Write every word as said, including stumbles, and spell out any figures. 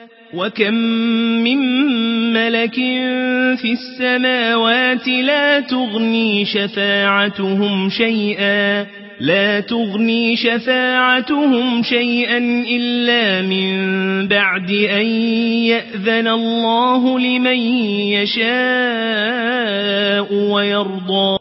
وكم من ملك في السماوات لا تغني شفاعتهم شيئا لا تغني شفاعتهم شيئا إلا من بعد أن يأذن الله لمن يشاء ويرضى